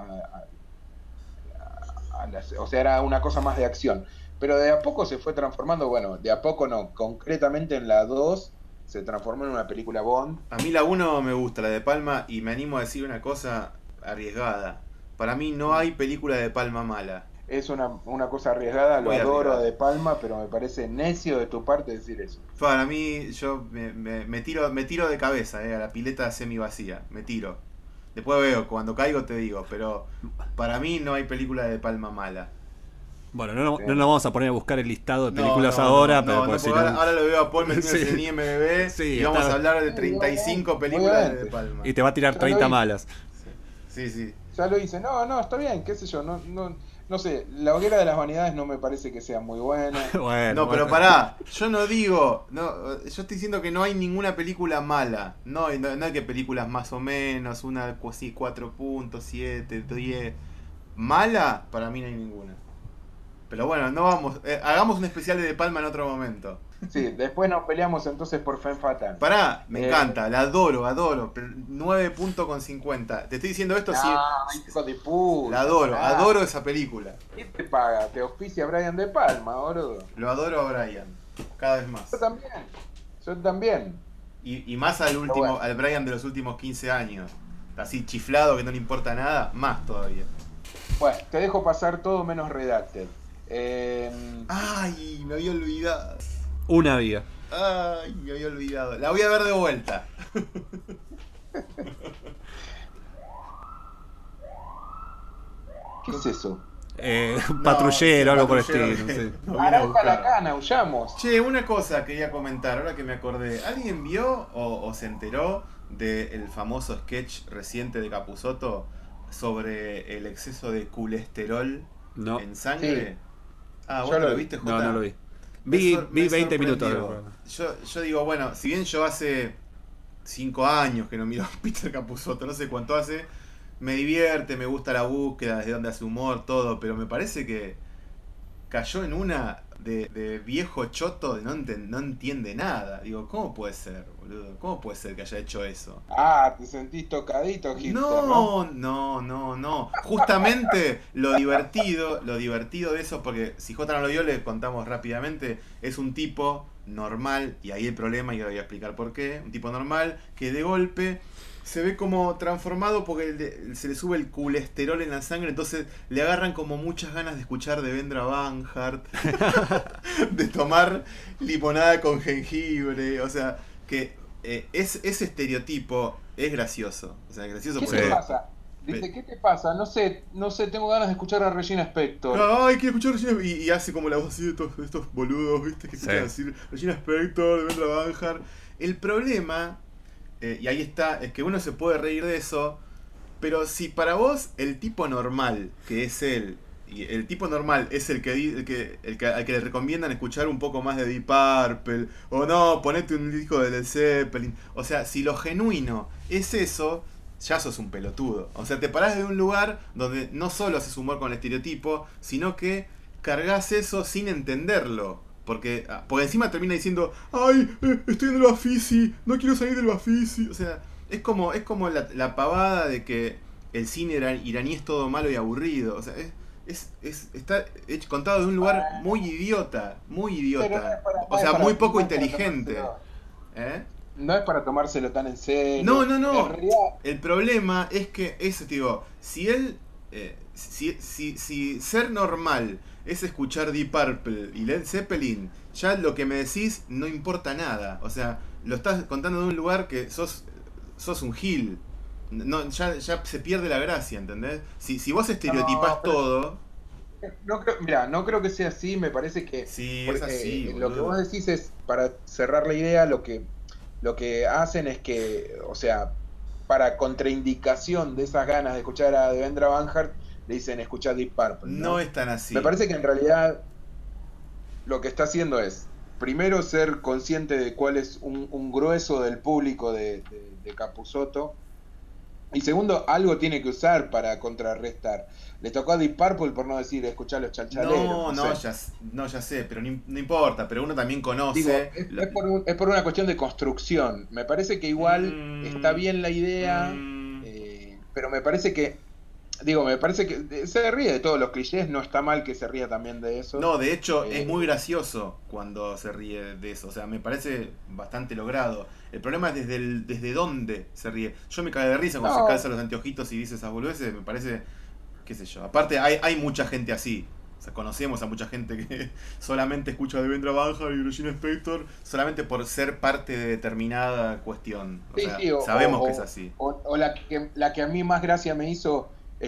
O sea, era una cosa más de acción. Pero de a poco se fue transformando, bueno, de a poco no, concretamente en la 2 se transformó en una película Bond. A mí la 1 me gusta, la de Palma, y me animo a decir una cosa arriesgada. Para mí no hay película de Palma mala. Es una cosa arriesgada, lo Muy adoro arriesgada. a De Palma, pero me parece necio de tu parte decir eso. Para mí, yo me tiro de cabeza, a la pileta semi vacía, me tiro. Después veo, cuando caigo te digo, pero para mí no hay película de Palma mala. Bueno, no nos vamos a poner a buscar el listado de películas No, ahora, no, pero no, pues, porque si no- ahora lo veo a Paul metiéndose Sí. en IMDb Sí, y vamos está- a hablar de 35 películas de Obviamente. Palma. y te va a tirar Ya lo 30 vi. malas. Sí, sí. Ya lo hice, no, está bien, qué sé yo, no sé, La Hoguera de las Vanidades no me parece que sea muy buena. Bueno, No, pero bueno. pará, yo no digo, no, yo estoy diciendo que no hay ninguna película mala. No hay que películas más o menos, una así 4.7, 10. Mala, para mí no hay ninguna. Pero bueno, no vamos, hagamos un especial de Palma en otro momento. Sí, después nos peleamos entonces por Femme Fatale. Pará, me Eh. encanta, la adoro, pero 9.50. Te estoy diciendo esto, sí, Hijo de puta. la adoro, pará. adoro esa película. ¿Quién te paga? Te auspicia Brian De Palma, boludo. Lo adoro a Brian, cada vez más. Yo también. Y más al último, bueno. al Brian de los últimos 15 años. Así chiflado que no le importa nada, más todavía. Bueno, te dejo pasar todo menos Redacted. Ay, me había olvidado. Una vida. Ay, me había olvidado. La voy a ver de vuelta. ¿Qué es eso? Patrullero, algo por el patrullero, estilo. Sí. no vine a Arauca buscar. la cana, huyamos. Che, una cosa quería comentar, ahora que me acordé. ¿Alguien vio o se enteró del famoso sketch reciente de Capusotto sobre el exceso de colesterol No, en sangre? Sí. Ah, Yo ¿vos lo lo vi. viste, Jota? no lo vi. Me Vi me 20 minutos del sorprendió. programa. Yo digo, bueno, si bien yo hace 5 años que no miro a Peter Capusotto, no sé cuánto hace, me divierte, me gusta la búsqueda, desde donde hace humor, todo, pero me parece que cayó en una de viejo choto, no entiende nada. Digo, ¿cómo puede ser, boludo? ¿Cómo puede ser que haya hecho eso? Ah, te sentís tocadito, hipster, ¿no? No. Justamente lo divertido de eso, porque si J no lo vio, le contamos rápidamente, es un tipo normal, y ahí el problema, y ahora voy a explicar por qué, un tipo normal que de golpe se ve como transformado porque se le sube el colesterol en la sangre, entonces le agarran como muchas ganas de escuchar Devendra Banhart, de tomar limonada con jengibre, o sea, que ese estereotipo es gracioso, o sea, gracioso ¿Qué porque... te pasa? Dice, ¿qué te pasa? No sé, tengo ganas de escuchar a Regina Spector. Ay, quiero escuchar Regina, y hace como la voz así de estos boludos, ¿viste? Que escuchan decir Regina Spector, Devendra Banhart. El problema, y ahí está, es que uno se puede reír de eso, pero si para vos el tipo normal, que es él, y el tipo normal es al que le recomiendan escuchar un poco más de Deep Purple, o no, ponete un disco de Led Zeppelin, o sea, si lo genuino es eso, ya sos un pelotudo. O sea, te parás de un lugar donde no solo haces humor con el estereotipo, sino que cargas eso sin entenderlo. Porque encima termina diciendo, ay, estoy en el Bafisi, no quiero salir del Bafisi. O sea, es como la pavada de que el cine iraní es todo malo y aburrido. O sea, está contado de un lugar muy idiota. O sea, muy poco inteligente. ¿Eh? No es para tomárselo tan en serio. No. En realidad... El problema es que si él, si ser normal es escuchar Deep Purple y Led Zeppelin, ya lo que me decís no importa nada. O sea, lo estás contando de un lugar que sos un gil. No, ya se pierde la gracia, ¿entendés? Si vos estereotipás todo... No creo que sea así, me parece que... Sí, es así, lo que vos decís es, para cerrar la idea, lo que hacen es que, o sea, para contraindicación de esas ganas de escuchar a Devendra Banhart, le dicen escuchar Deep Purple. No es tan así. Me parece que en realidad lo que está haciendo es, primero, ser consciente de cuál es un grueso del público de Capusotto, y segundo, algo tiene que usar para contrarrestar. Le tocó a Deep Purple, por no decir escuchar los chalchaleros. Ya sé, pero no importa, pero uno también conoce. Digo, es por una cuestión de construcción. Me parece que igual está bien la idea, pero me parece que se ríe de todos los clichés, no está mal que se ría también de eso. No, de hecho, es muy gracioso cuando se ríe de eso, o sea, me parece bastante logrado. El problema es desde dónde se ríe. Yo me cagué de risa cuando se calza los anteojitos y dice esas boludeces, me parece, qué sé yo. Aparte, hay mucha gente así. O sea, conocemos a mucha gente que solamente escucha a Devendra Banhart y Regina Spector solamente por ser parte de determinada cuestión. O sea, sabemos que es así. O la que a mí más gracia me hizo,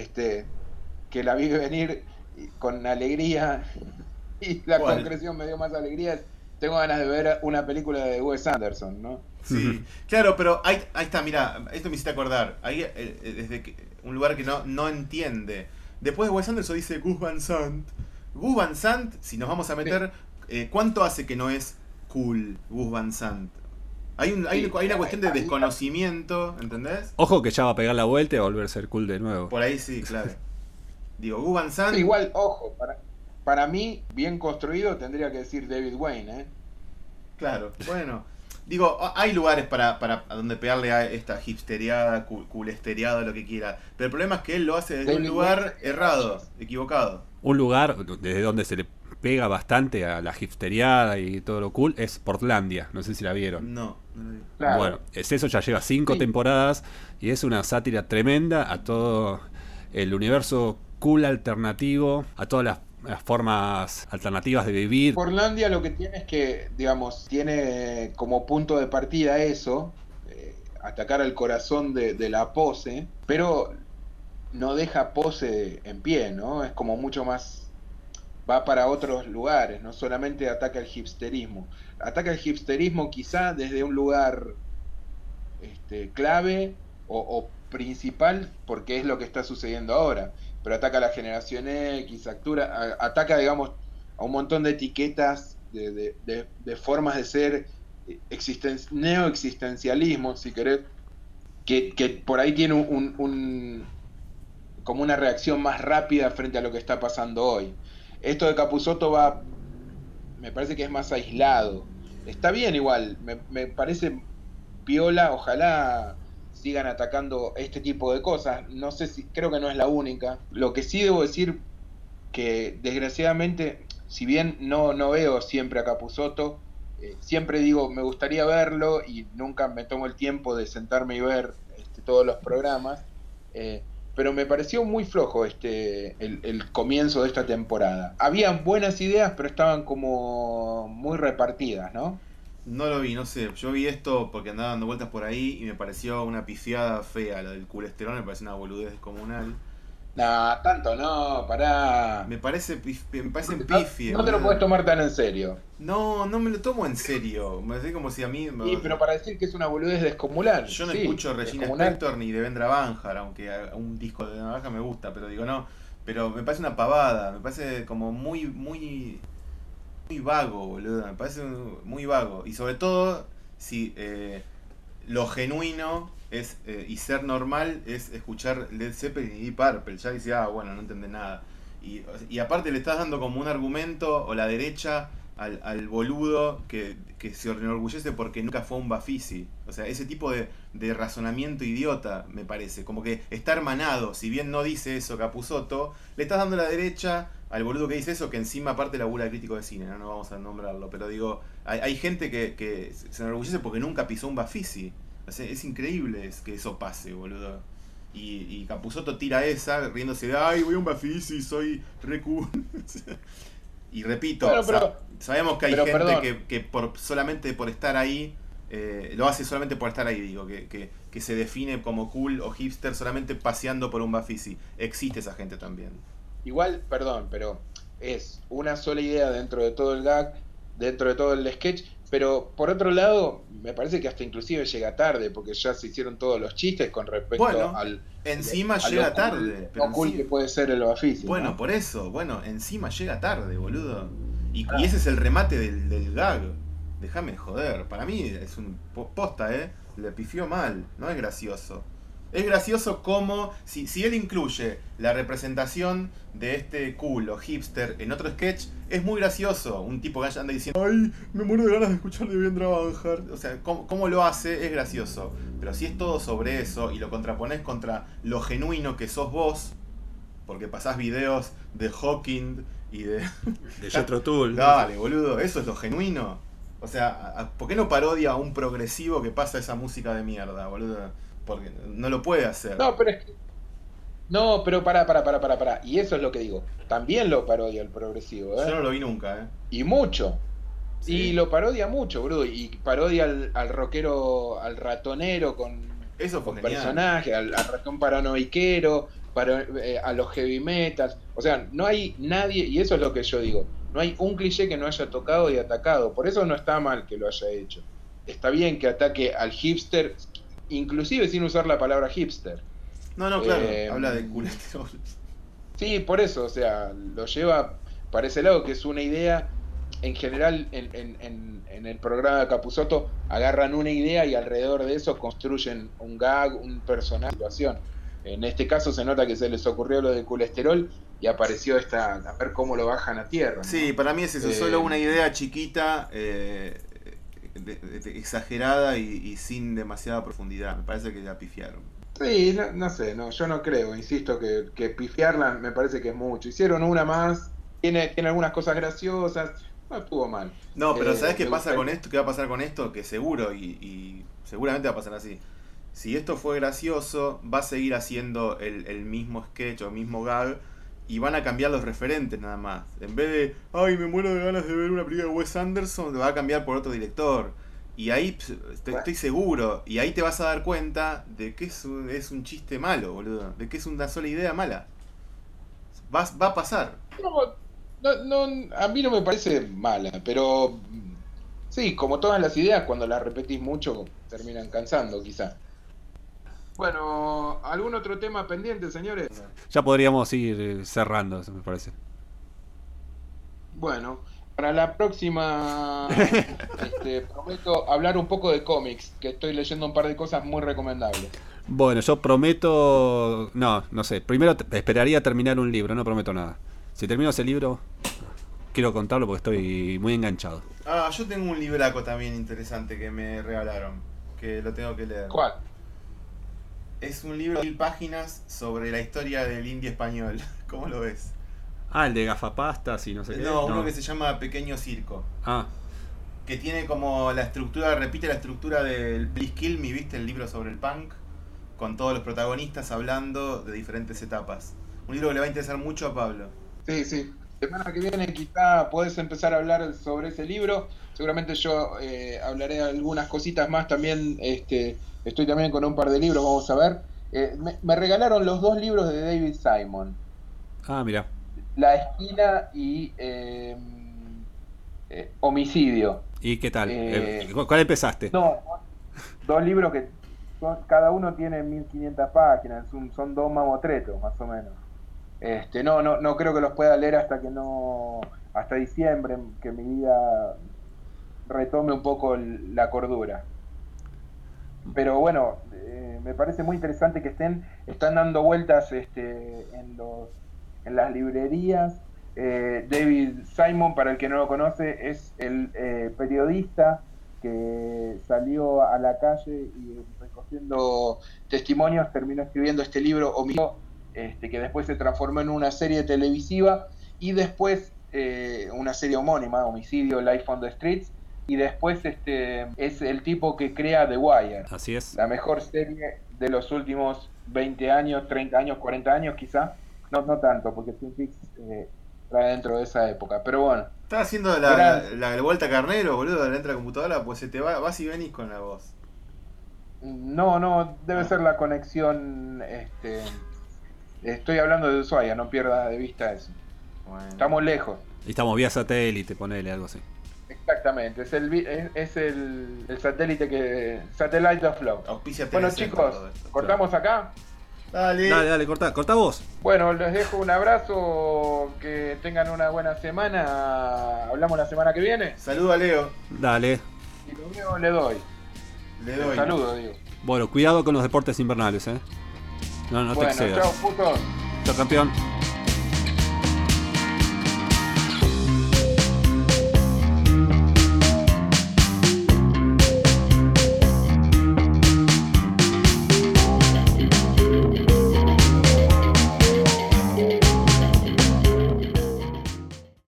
que la vi venir con alegría y la concreción me dio más alegría. Tengo ganas de ver una película de Wes Anderson, ¿no? Sí, claro, pero ahí está, mira, esto me hiciste acordar. Ahí desde un lugar que no entiende. Después de Wes Anderson dice Gus Van Sant. Gus Van Sant, si nos vamos a meter, ¿cuánto hace que no es cool Gus Van Sant? Hay una cuestión de desconocimiento, ¿entendés? Ojo que ya va a pegar la vuelta y va a volver a ser cool de nuevo. Por ahí sí, claro. Digo, Gus Van Sant... Igual, ojo, para mí, bien construido, tendría que decir David Wayne, ¿eh? Claro, bueno. Digo, hay lugares para donde pegarle a esta hipsteriada, culesteriada, lo que quiera. Pero el problema es que él lo hace desde un lugar errado, equivocado. Un lugar desde donde se le pega bastante a la hipsteriada y todo lo cool es Portlandia. No sé si la vieron. No la vi. Claro. Bueno, eso ya lleva 5 temporadas y es una sátira tremenda a todo el universo cool alternativo, a todas las formas alternativas de vivir. Portlandia lo que tiene es que, digamos, tiene como punto de partida eso, atacar al corazón de la pose, pero no deja pose en pie, ¿no? Es como mucho más, va para otros lugares, no solamente ataca el hipsterismo. Ataca el hipsterismo quizá desde un lugar clave o principal, porque es lo que está sucediendo ahora, pero ataca a la generación X, ataca, digamos, a un montón de etiquetas, de formas de ser, neoexistencialismo, si querés, que por ahí tiene como una reacción más rápida frente a lo que está pasando hoy. Esto de Capusotto va, me parece que es más aislado. Está bien igual, me parece piola, ojalá sigan atacando este tipo de cosas. No sé si, creo que no es la única. Lo que sí debo decir que desgraciadamente, si bien no veo siempre a Capusotto, siempre digo, me gustaría verlo y nunca me tomo el tiempo de sentarme y ver todos los programas, pero me pareció muy flojo el comienzo de esta temporada. Habían buenas ideas, pero estaban como muy repartidas, ¿no? No lo vi, no sé. Yo vi esto porque andaba dando vueltas por ahí y me pareció una pifiada fea. La del colesterol me parece una boludez descomunal. Nah, tanto no, pará. Me parece pifie. No te lo boludo. puedes tomar tan en serio. No, no me lo tomo en serio. Me parece como si a mí... Sí, pero para decir que es una boludez descomunal. Yo no sí, escucho Regina descomunal. Spektor ni de Vendra Banjar, aunque un disco de Navaja me gusta, pero digo no. Pero me parece una pavada, me parece como muy vago, boludo. Me parece muy vago. Y sobre todo, si lo genuino es y ser normal es escuchar Led Zeppelin y Deep Purple. Ya dice, bueno, no entiende nada. Y aparte le estás dando como un argumento, o la derecha, al boludo que se enorgullece porque nunca fue un Bafisi. O sea, ese tipo de razonamiento idiota, me parece. Como que está hermanado. Si bien no dice eso Capusotto, le estás dando la derecha al boludo que dice eso, que encima aparte labura de crítico de cine, no vamos a nombrarlo. Pero digo, hay gente que se enorgullece porque nunca pisó un Bafisi. O sea, es increíble que eso pase, boludo. Y Capusotto tira esa, riéndose de, ay, voy a un Bafisi, soy re cool. Y repito, Bueno, pero, sabemos que hay pero, gente que solamente por estar ahí, lo hace solamente por estar ahí, digo, que se define como cool o hipster solamente paseando por un Bafisi. Existe esa gente también. igual, perdón, pero es una sola idea dentro de todo el gag, dentro de todo el sketch, pero por otro lado, me parece que hasta inclusive llega tarde, porque ya se hicieron todos los chistes con respecto Bueno, al encima a llega lo tarde. lo cool que puede ser el Bafisi, Bueno, ¿no? por eso, encima llega tarde, boludo. Y ese es el remate del gag. Déjame joder. Para mí es un posta, le pifió mal. No es gracioso. Es gracioso como si él incluye la representación de este culo hipster en otro sketch, es muy gracioso. Un tipo que anda diciendo, ay, me muero de ganas de escuchar de Vendra Banjar. O sea, cómo lo hace es gracioso. Pero si es todo sobre eso y lo contrapones contra lo genuino que sos vos, porque pasás videos de Hawking y de Jethro Tull. Dale, boludo, eso es lo genuino. O sea, ¿por qué no parodia a un progresivo que pasa esa música de mierda, boludo? Porque no lo puede hacer. No, pero es que no, pero pará. Y eso es lo que digo. También lo parodia el progresivo, Yo no lo vi nunca, Y mucho. Sí. Y lo parodia mucho, bro. Y parodia al rockero, al ratonero con Eso fue genial. personaje, al ratón paranoiquero, a los heavy metals. O sea, no hay nadie, y eso es lo que yo digo, no hay un cliché que no haya tocado y atacado. Por eso no está mal que lo haya hecho. Está bien que ataque al hipster, inclusive sin usar la palabra hipster. No, claro, habla de colesterol. Sí, por eso, o sea, lo lleva para ese lado, que es una idea. En general, en el programa de Capusotto, agarran una idea y alrededor de eso construyen un gag, un personaje, una situación. En este caso se nota que se les ocurrió lo del colesterol y apareció a ver cómo lo bajan a tierra, ¿no? Sí, para mí es eso, solo una idea chiquita, exagerada y sin demasiada profundidad. Me parece que la pifiaron. Sí, no sé, yo no creo, insisto, que pifiarla me parece que es mucho. Hicieron una más, tiene algunas cosas graciosas, no estuvo mal. No, pero ¿sabes qué me pasa gusta- con esto? ¿Qué va a pasar con esto? Que seguro, y seguramente va a pasar así. Si esto fue gracioso, va a seguir haciendo el mismo sketch o el mismo gag y van a cambiar los referentes nada más. En vez de, ay, me muero de ganas de ver una película de Wes Anderson, lo va a cambiar por otro director. Y ahí estoy seguro, y ahí te vas a dar cuenta de que es un chiste malo, boludo. De que es una sola idea mala. Va a pasar. A mí no me parece mala, pero sí, como todas las ideas, cuando las repetís mucho, terminan cansando, quizá. Bueno, ¿algún otro tema pendiente, señores? Ya podríamos ir cerrando, eso me parece. Bueno, para la próxima prometo hablar un poco de cómics, que estoy leyendo un par de cosas muy recomendables. Bueno, yo prometo... No sé. Primero esperaría terminar un libro, no prometo nada. Si termino ese libro, quiero contarlo porque estoy muy enganchado. Ah, yo tengo un libraco también interesante que me regalaron, que lo tengo que leer. ¿Cuál? Es un libro de 1000 páginas sobre la historia del indie español. ¿Cómo lo ves? Ah, el de gafapastas y no sé qué. No, uno que se llama Pequeño Circo. Ah, Que tiene como la estructura, repite la estructura del Please Kill Me, ¿viste? El libro sobre el punk. Con todos los protagonistas hablando de diferentes etapas. Un libro que le va a interesar mucho a Pablo. Sí, sí. Semana que viene quizá podés empezar a hablar sobre ese libro. Seguramente yo hablaré de algunas cositas más también. Estoy también con un par de libros, vamos a ver. Me regalaron los 2 libros de David Simon. mira. La Esquina y Homicidio. ¿Y qué tal? ¿Cuál empezaste? No, 2 libros que cada uno tiene 1500 páginas, son 2 mamotretos más o menos. No creo que los pueda leer hasta diciembre, que mi vida retome un poco la cordura. Pero bueno, me parece muy interesante que están dando vueltas en las librerías. David Simon, para el que no lo conoce, es el periodista que salió a la calle y recogiendo testimonios terminó escribiendo este libro Homicidio, que después se transformó en una serie televisiva y después una serie homónima, Homicidio, Life on the Streets, y después es el tipo que crea The Wire. Así es. La mejor serie de los últimos 20 años, 30 años, 40 años quizá. No tanto, porque Twin Peaks está dentro de esa época, pero bueno. Estás haciendo la vuelta carnero, boludo, dentro de la computadora, pues se te vas y venís con la voz. No, debe ser la conexión. Estoy hablando de Ushuaia, no pierdas de vista eso. Bueno. Estamos lejos. Y estamos vía satélite, ponele algo así. Exactamente, es el satélite Satellite of Love. Auspicia Bueno, Telecentro, chicos, todo esto. ¿cortamos acá? Dale. Cortá vos. Bueno, les dejo un abrazo, que tengan una buena semana. Hablamos la semana que viene. Saludo a Leo. Dale. Si lo veo, le doy. Le doy. Saludo, digo. Bueno, cuidado con los deportes invernales, No Bueno, te excedas. chao, putos. Chao, campeón.